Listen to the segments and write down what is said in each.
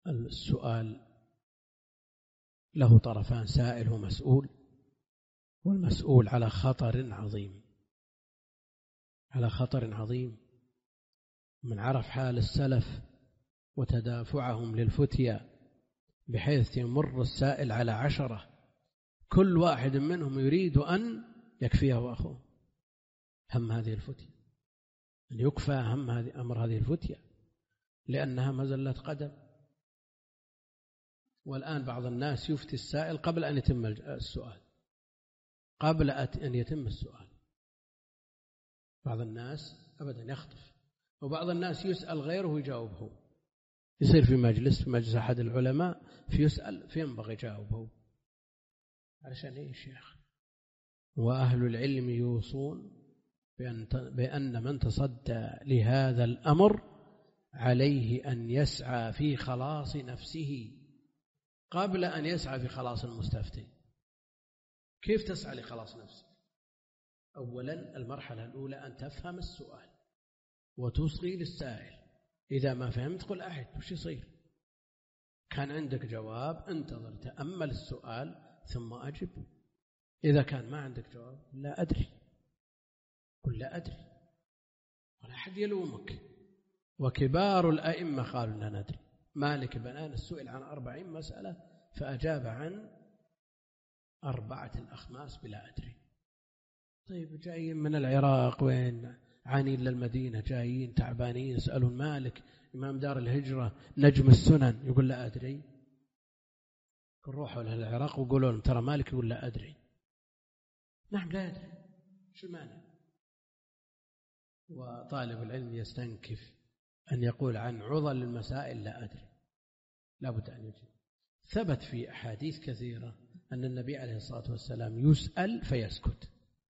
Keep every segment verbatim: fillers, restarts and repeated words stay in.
السؤال له طرفان، سائل ومسؤول، والمسؤول على خطر عظيم، على خطر عظيم. من عرف حال السلف وتدافعهم للفتيا بحيث يمر السائل على عشرة كل واحد منهم يريد أن يكفيه أخوه هم هذه الفتيا، أن يكفى هم هذه أمر هذه الفتيا، لأنها مزلة قدم. والآن بعض الناس يفتي السائل قبل أن يتم السؤال، قبل أن يتم السؤال. بعض الناس أبدا يخطف، وبعض الناس يسأل غيره ويجاوبه. يصير في مجلس في مجلس أحد العلماء في يسأل فينبغي يجاوبه. علشان إيه يا شيخ؟ وأهل العلم يوصون بأن بأن من تصدى لهذا الأمر عليه أن يسعى في خلاص نفسه قبل أن يسعى في خلاص المستفتي. كيف تسعى لخلاص نفسك؟ أولا المرحلة الأولى أن تفهم السؤال وتصغي للسائل. إذا ما فهمت قل أحد وش يصير. كان عندك جواب انتظر تأمل السؤال ثم أجب. إذا كان ما عندك جواب لا أدري، قل لا أدري، ولا أحد يلومك. وكبار الأئمة قالوا لا ندري. مالك بن أنس سئل عن أربعين مسألة فأجاب عن أربعة الأخماس بلا أدري. طيب جايين من العراق وين عانين للمدينة، جايين تعبانين، يسألون مالك إمام دار الهجرة نجم السنن يقول لا أدري. روحوا للعراق وقولوا لهم ترى مالك يقول لا أدري. نعم لا أدري، شو المانع؟ وطالب العلم يستنكف أن يقول عن عضل المسائل لا أدري، لا بد أن يجيب. ثبت في أحاديث كثيرة أن النبي عليه الصلاة والسلام يسأل فيسكت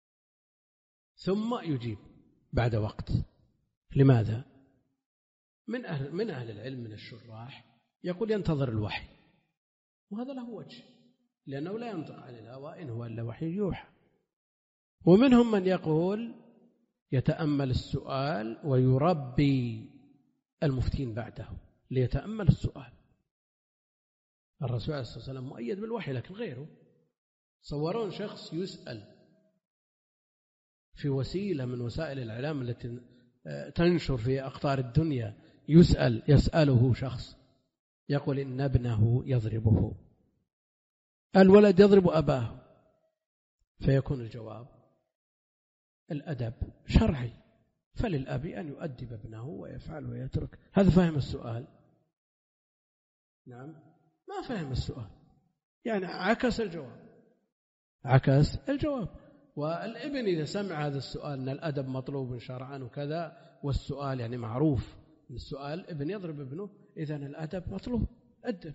ثم يجيب بعد وقت. لماذا؟ من أهل, من أهل العلم من الشراح يقول ينتظر الوحي، وهذا له وجه لأنه لا ينطق عن الهوى إن هو إلا وحي يوحى. ومنهم من يقول يتأمل السؤال ويربي المفتين بعده ليتأمل السؤال. الرسول عليه الصلاة والسلام مؤيد بالوحي، لكن غيره صورون شخص يسأل في وسيلة من وسائل الإعلام التي تنشر في أقطار الدنيا، يسأل يسأله شخص يقول إن ابنه يضربه، الولد يضرب أباه، فيكون الجواب الأدب شرعي، فللأب أن يؤدب ابنه ويفعل ويترك. هذا فهم السؤال؟ نعم ما فهم السؤال، يعني عكس الجواب، عكس الجواب. والابن إذا سمع هذا السؤال أن الأدب مطلوب شرعا وكذا، والسؤال يعني معروف السؤال ابن يضرب ابنه، إذن الأدب مطلوب، أدب.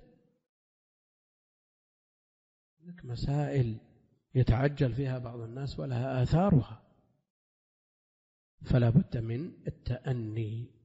لك مسائل يتعجل فيها بعض الناس ولها آثارها، فلا بد من التأني